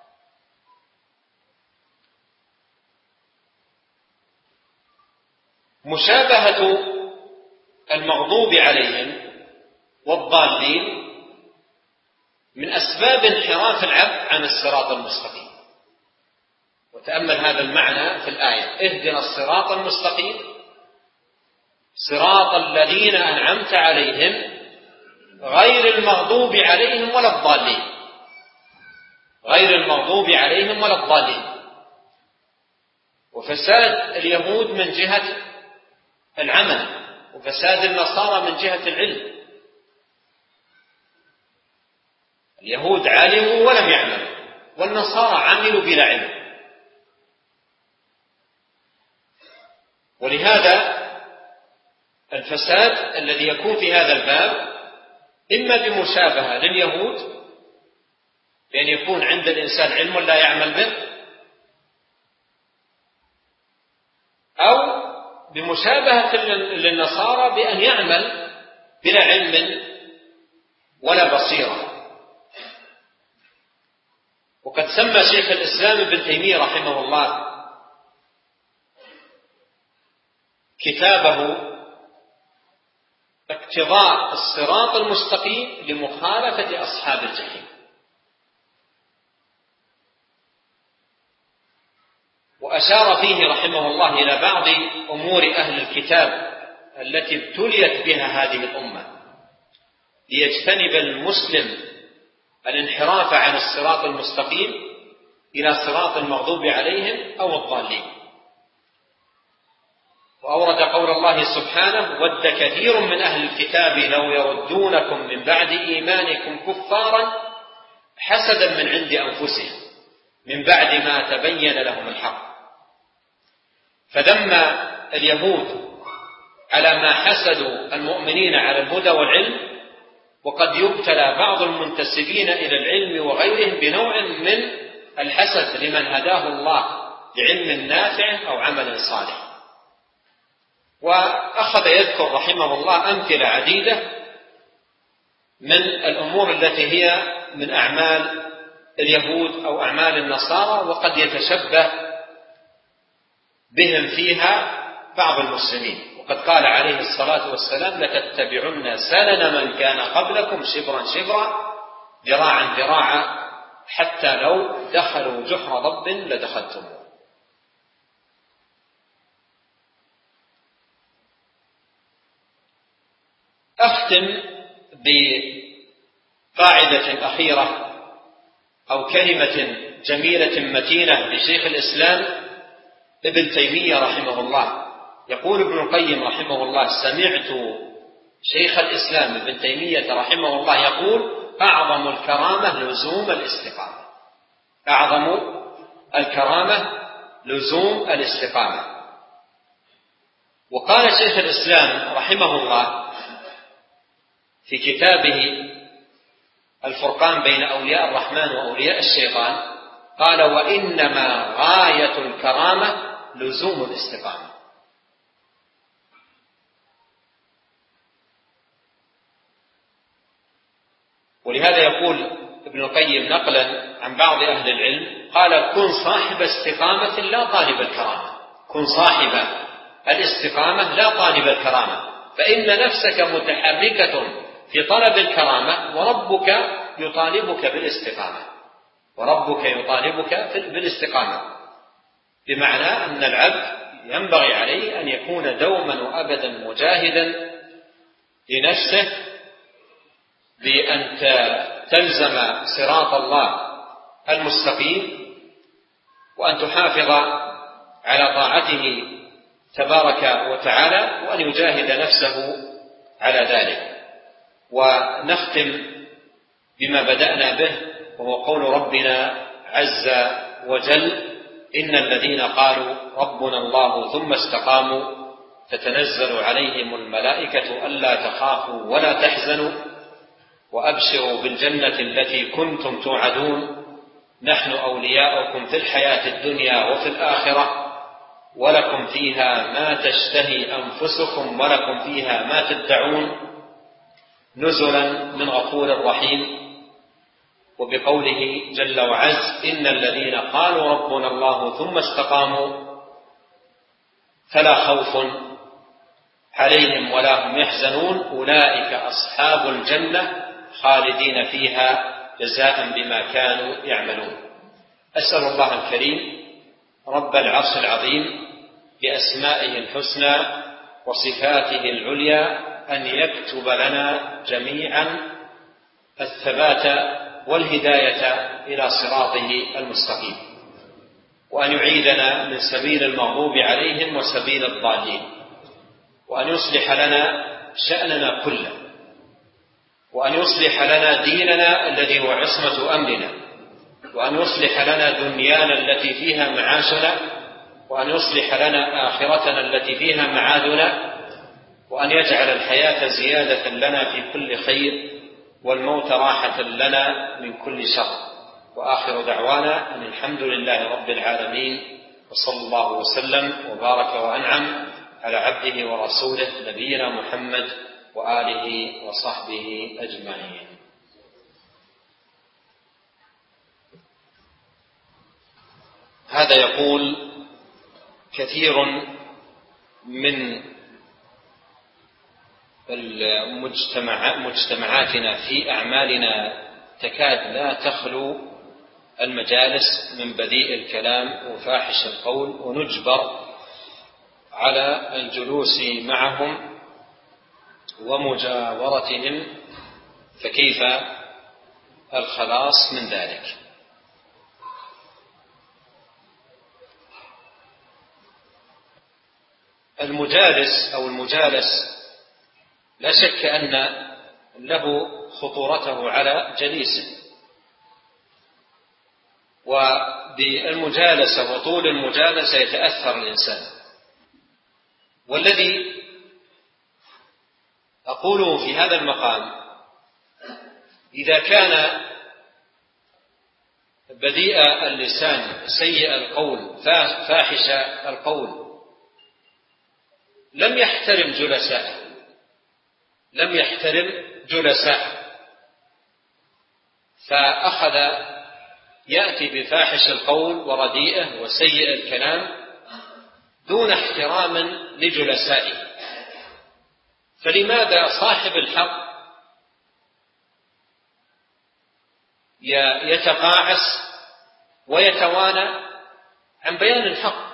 مشابهة المغضوب عليهم والضالين من أسباب انحراف العبد عن الصراط المستقيم. وتأمل هذا المعنى في الآية: اهدنا الصراط المستقيم صراط الذين أنعمت عليهم غير المغضوب عليهم ولا الضالين. غير المغضوب عليهم ولا الضالين. وفساد اليهود من جهة العمل، وفساد النصارى من جهة العلم. اليهود علموا ولم يعملوا، والنصارى عملوا بلا علم. ولهذا الفساد الذي يكون في هذا الباب إما بمشابهة لليهود، بأن يكون عند الإنسان علم لا يعمل به، أو بمشابهة للنصارى بأن يعمل بلا علم ولا بصيرة. وقد سمى شيخ الإسلام ابن تيمية رحمه الله كتابه اقتضاء الصراط المستقيم لمخالفة أصحاب الجحيم. وأشار فيه رحمه الله إلى بعض أمور أهل الكتاب التي ابتليت بها هذه الأمة، ليجتنب المسلم الانحراف عن الصراط المستقيم إلى صراط المغضوب عليهم أو الضالين. وأورد قول الله سبحانه: ود كثير من أهل الكتاب لو يردونكم من بعد إيمانكم كفارا حسدا من عند أنفسهم من بعد ما تبين لهم الحق. فذم اليهود على ما حسدوا المؤمنين على الهدى والعلم، وقد يبتلى بعض المنتسبين إلى العلم وغيرهم بنوع من الحسد لمن هداه الله لعلم نافع أو عمل صالح. وأخذ يذكر رحمه الله أمثلة عديدة من الأمور التي هي من أعمال اليهود أو أعمال النصارى، وقد يتشبه بهم فيها بعض المسلمين. وقد قال عليه الصلاة والسلام: لتتبعن سنن من كان قبلكم شبرا شبرا ذراعا ذراعا حتى لو دخلوا جحر ضب لدخلتموه. أختم بقاعدة أخيرة أو كلمة جميلة متينة لشيخ الإسلام ابن تيمية رحمه الله. يقول ابن القيم رحمه الله: سمعت شيخ الإسلام ابن تيمية رحمه الله يقول: أعظم الكرامة لزوم الاستقامة. أعظم الكرامة لزوم الاستقامة. وقال شيخ الإسلام رحمه الله في كتابه الفرقان بين أولياء الرحمن وأولياء الشيطان، قال: وإنما غاية الكرامة لزوم الاستقامة. ولهذا يقول ابن القيم نقلا عن بعض أهل العلم، قال: كن صاحب استقامة لا طالب الكرامة. كن صاحب الاستقامة لا طالب الكرامة، فإن نفسك متحركة في طلب الكرامة وربك يطالبك بالاستقامة. وربك يطالبك بالاستقامة، بمعنى أن العبد ينبغي عليه أن يكون دوما وأبدا مجاهدا لنفسه بأن تلزم صراط الله المستقيم، وأن تحافظ على طاعته تبارك وتعالى، وأن يجاهد نفسه على ذلك. ونختم بما بدأنا به، وهو قول ربنا عز وجل: إن الذين قالوا ربنا الله ثم استقاموا تتنزل عليهم الملائكة ألا تخافوا ولا تحزنوا وأبشروا بالجنة التي كنتم توعدون نحن أولياؤكم في الحياة الدنيا وفي الآخرة ولكم فيها ما تشتهي أنفسكم ولكم فيها ما تدعون نزلا من غفور رحيم. وبقوله جل وعز: إن الذين قالوا ربنا الله ثم استقاموا فلا خوف عليهم ولا هم يحزنون أولئك أصحاب الجنة خالدين فيها جزاء بما كانوا يعملون. أسأل الله الكريم رب العرش العظيم بأسمائه الحسنى وصفاته العليا أن يكتب لنا جميعا الثبات والهداية إلى صراطه المستقيم، وأن يعيدنا من سبيل المغضوب عليهم وسبيل الضالين، وأن يصلح لنا شأننا كله، وأن يصلح لنا ديننا الذي هو عصمة أمرنا، وأن يصلح لنا دنيانا التي فيها معاشنا، وأن يصلح لنا آخرتنا التي فيها معادنا، وأن يجعل الحياة زيادة لنا في كل خير والموت راحة لنا من كل شر. وآخر دعوانا أن الحمد لله رب العالمين، وصلى الله وسلم وبارك وأنعم على عبده ورسوله نبينا محمد وآله وصحبه أجمعين. هذا يقول: كثير من مجتمعاتنا في أعمالنا تكاد لا تخلو المجالس من بذيء الكلام وفاحش القول، ونجبر على الجلوس معهم ومجاورتهم، فكيف الخلاص من ذلك؟ المجالس أو المجالس لا شك أن له خطورته على جليسه، وبالمجالسة وطول المجالسة يتأثر الإنسان. والذي أقول في هذا المقام: إذا كان بديء اللسان سيء القول فاحش القول لم يحترم جلساءه، فأخذ يأتي بفاحش القول ورديئه وسيء الكلام دون احترام لجلسائه. فلماذا صاحب الحق يتقاعس ويتوانى عن بيان الحق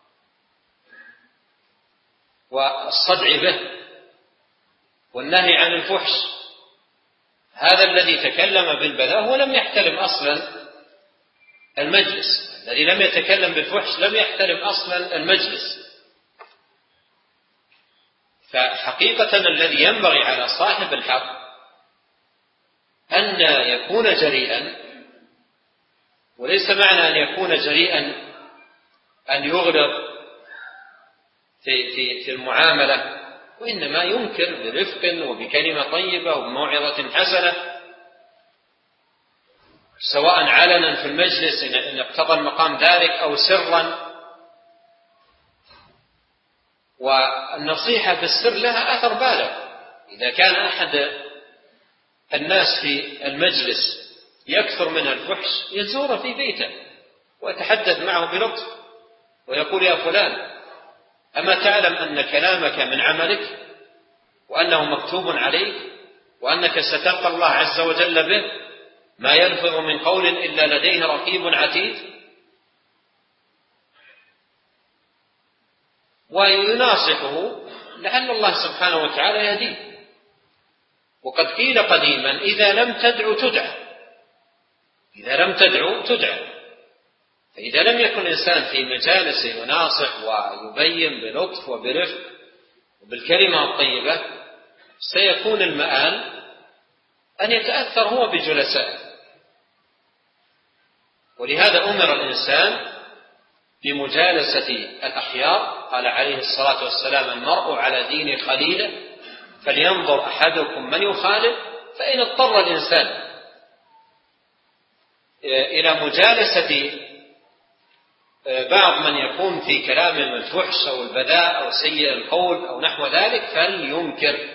والصدع به والنهي عن الفحش؟ هذا الذي تكلم بالبذاء ولم يحترم أصلا المجلس، الذي لم يتكلم بالفحش لم يحترم أصلا المجلس. فحقيقة الذي ينبغي على صاحب الحق أن يكون جريئا، وليس معنى أن يكون جريئا أن يغلق في المعاملة، وإنما ينكر برفق وبكلمة طيبة وبموعظة حسنة، سواء علنا في المجلس إن اقتضى المقام ذلك أو سرا. والنصيحة في السر لها أثر بالغ. إذا كان أحد الناس في المجلس يكثر من الفحش يزور في بيته ويتحدث معه بلطف ويقول: يا فلان، أما تعلم أن كلامك من عملك وأنه مكتوب عليك وأنك ستلقى الله عز وجل به، ما يلفظ من قول إلا لديه رقيب عتيد؟ ويناصحه لعل الله سبحانه وتعالى يهديه. وقد قيل قديما: إذا لم تدعو تدعى. فإذا لم يكن الإنسان في مجالسه يناصح ويبين بلطف وبرفق وبالكلمة الطيبة، سيكون المآل أن يتأثر هو بجلسائه. ولهذا أمر الإنسان بمجالسة الأخيار. قال عليه الصلاة والسلام: المرء على دين خليله فلينظر أحدكم من يخالف. فإن اضطر الإنسان إلى مجالسة بعض من يكون في كلامهم الفحش أو البذاء أو سيء القول أو نحو ذلك، فلينكر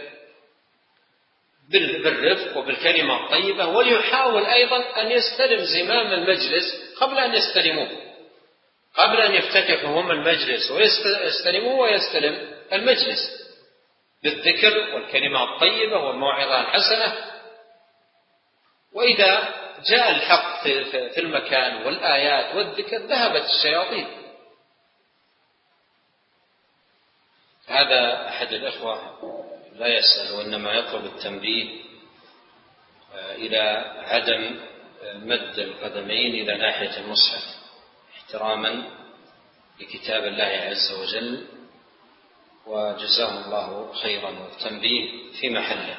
بالرفق وبالكلمة الطيبة، وليحاول أيضا أن يستلم زمام المجلس قبل أن يستلموه، قبل أن يفتتحوا هم المجلس ويستلموه ويستلم المجلس بالذكر والكلمة الطيبة والموعظة الحسنة. وإذا جاء الحق في المكان والآيات والذكر ذهبت الشياطين. هذا أحد الإخوة لا يسأل وإنما يطلب التنبيه إلى عدم مد القدمين إلى ناحية المصحف احتراما لكتاب الله عز وجل، وجزاه الله خيرا، والتنبيه في محله.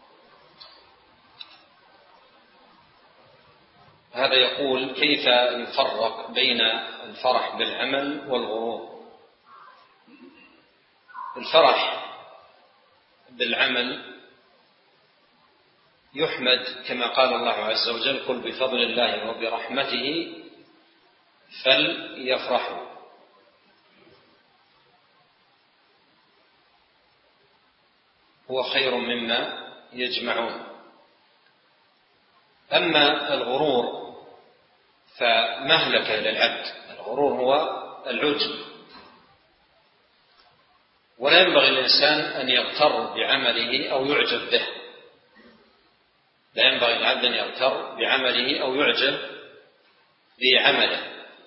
هذا يقول: كيف يفرق بين الفرح بالعمل والغرور؟ الفرح بالعمل يحمد كما قال الله عز وجل: قل بفضل الله وبرحمته فليفرحوا. هو خير مما يجمعون. أما الغرور فمهلكة للعبد. الغرور هو العجب، ولا ينبغي الإنسان أن يغتر بعمله أو يعجب به. لا ينبغي العبد أن يغتر بعمله أو يعجب بعمله.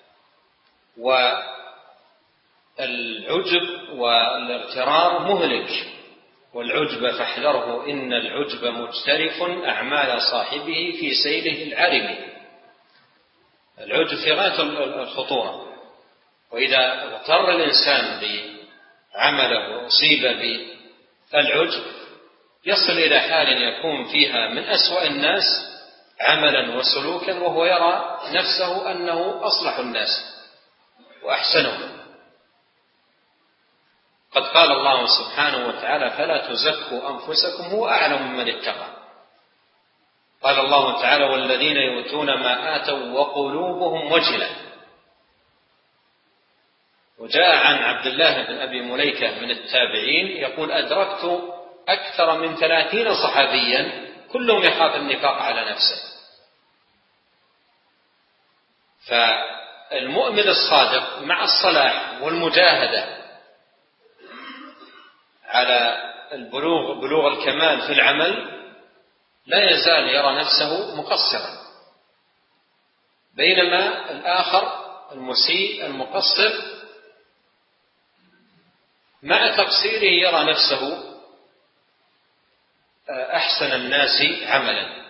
والعجب والاغترار مهلك. والعجب فاحذره إن العجب مجترف أعمال صاحبه في سيله العرب. العجب في غاية الخطورة. وإذا اغتر الإنسان بعمله وأصيب بالعجب يصل إلى حال يكون فيها من أسوأ الناس عملا وسلوكا، وهو يرى نفسه أنه أصلح الناس وأحسنهم. قد قال الله سبحانه وتعالى: فلا تزكوا أنفسكم هو أعلم من اتقى. قال الله تعالى: والذين يؤتون ما آتوا وقلوبهم وجلة. وجاء عن عبد الله بن أبي مليكة من التابعين يقول: أدركت أكثر من 30 صحابيا كلهم يخاف النفاق على نفسه. فالمؤمن الصادق مع الصلاح والمجاهدة على بلوغ الكمال في العمل لا يزال يرى نفسه مقصرا، بينما الآخر المسيء المقصر مع تقصيره يرى نفسه أحسن الناس عملا.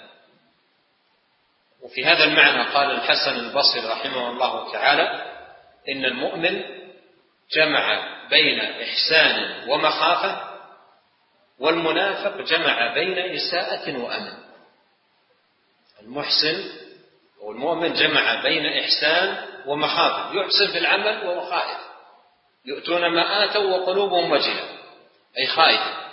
وفي هذا المعنى قال الحسن البصري رحمه الله تعالى: إن المؤمن جمع بين إحسان ومخافة، والمنافق جمع بين إساءة وأمن. المحسن والمؤمن جمع بين إحسان ومخافة، يحسن في العمل وهو خائف. يؤتون ما آتوا وقلوبهم وجلة، أي خائفة.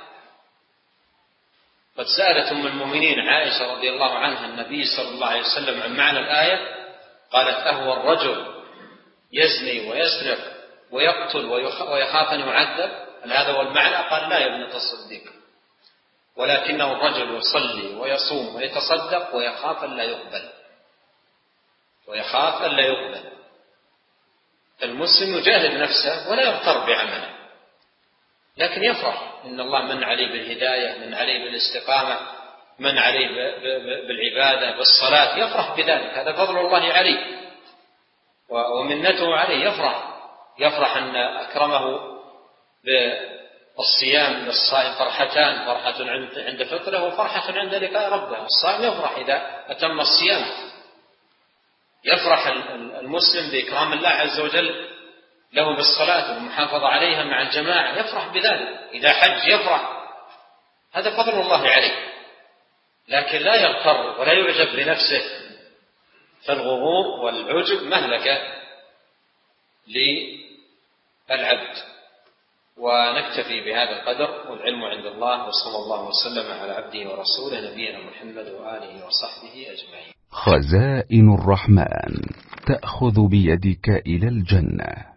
قد سألت أم المؤمنين عائشة رضي الله عنها النبي صلى الله عليه وسلم عن معنى الآية، قالت: أهو الرجل يزني ويسرق ويقتل ويخاف أن يعذب؟ هل هذا هو المعنى؟ قال: لا يا ابنة الصديق، ولكنه الرجل يصلي ويصوم ويتصدق ويخاف أن لا يقبل. ويخاف أن لا يقبل. المسلم يجاهد نفسه ولا يغتر بعمله، لكن يفرح إن الله من عليه بالهداية، من عليه بالاستقامة، من عليه بالعبادة بالصلاة، يفرح بذلك. هذا فضل الله عليه ومنته عليه. يفرح أن أكرمه بالصيام للصائم فرحتان: فرحة عند فطره وفرحة عند لقاء ربه. الصائم يفرح إذا أتم الصيام. يفرح المسلم بإكرام الله عز وجل له بالصلاة والمحافظة عليها مع الجماعة، يفرح بذلك. إذا حج يفرح، هذا فضل الله عليه. لكن لا يغتر ولا يعجب بنفسه، فالغرور والعجب مهلكة للعبد. ونكتفي بهذا القدر، والعلم عند الله، وصلى الله وسلم على عبده ورسوله نبينا محمد وآله وصحبه أجمعين. خزائن الرحمن تأخذ بيدك إلى الجنة.